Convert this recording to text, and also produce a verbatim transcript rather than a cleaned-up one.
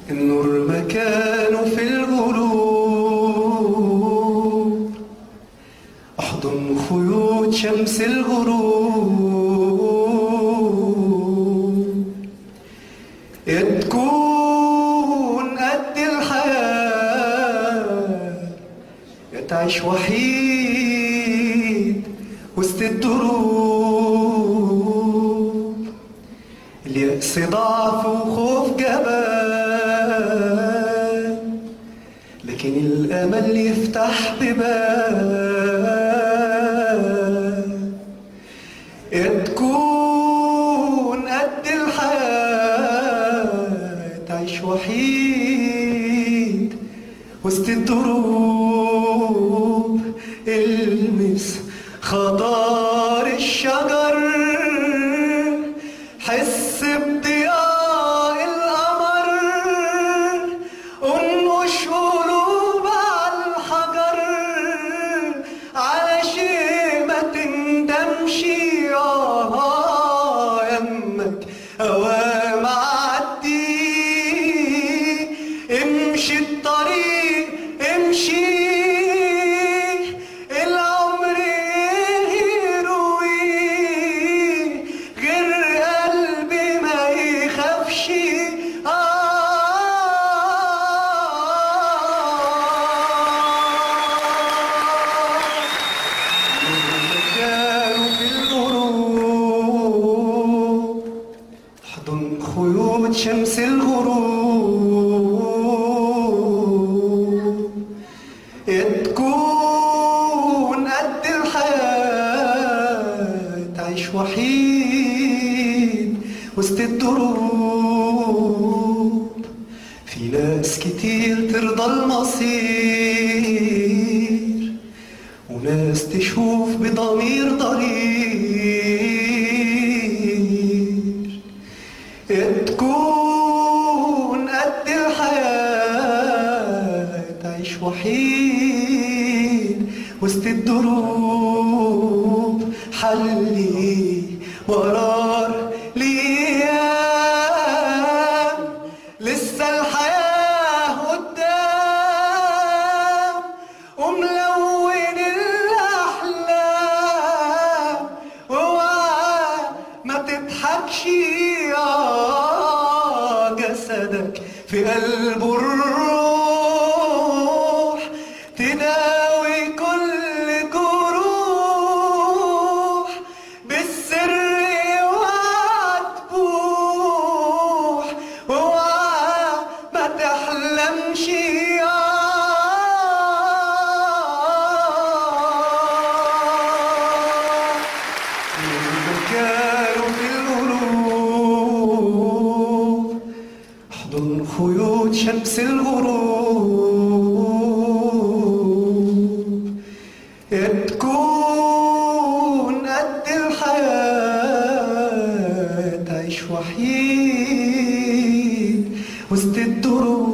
النور مكانه في الغروب، احضن خيوط شمس الغروب. يا تكون قد الحياة، يا تعيش وحيد وسط الدروب. اليأس ضعف وخوف جبان، لكن الأمل يفتح بيبان. يا تكون قد الحياة، تعيش وحيد وسط الدروب. المس خضار الشجر، حس بضياء القمر، انقش قلوب على الحجر، على شيء ما تندمش. آه يمك أوام عدي، امشي الطريق امشي، العمر يروي غير قلبي ما يخافش. مكانه في الغروب، احضن خيوط شمس الغروب. يا تكون قد الحياة، تعيش وحيد وسط الدروب. في ناس كتير ترضى المصير، وناس تشوف بضمير ضرير. يا تكون قد الحياة، تعيش وحيد وسط الدروب. حلي وقرار ليام، لسه الحياة قدام، وملون الأحلام. اوعى ما تضحكش، آه جسدك في قلبه الروح، تداوي كل جروح بالسر. اوعى تبوح، اوعى ما تحلمش. مكانه في الغروب، احضن خيوط شمس الغروب. يا تكون قد الحياة، تعيش وحيد وسط الدروب.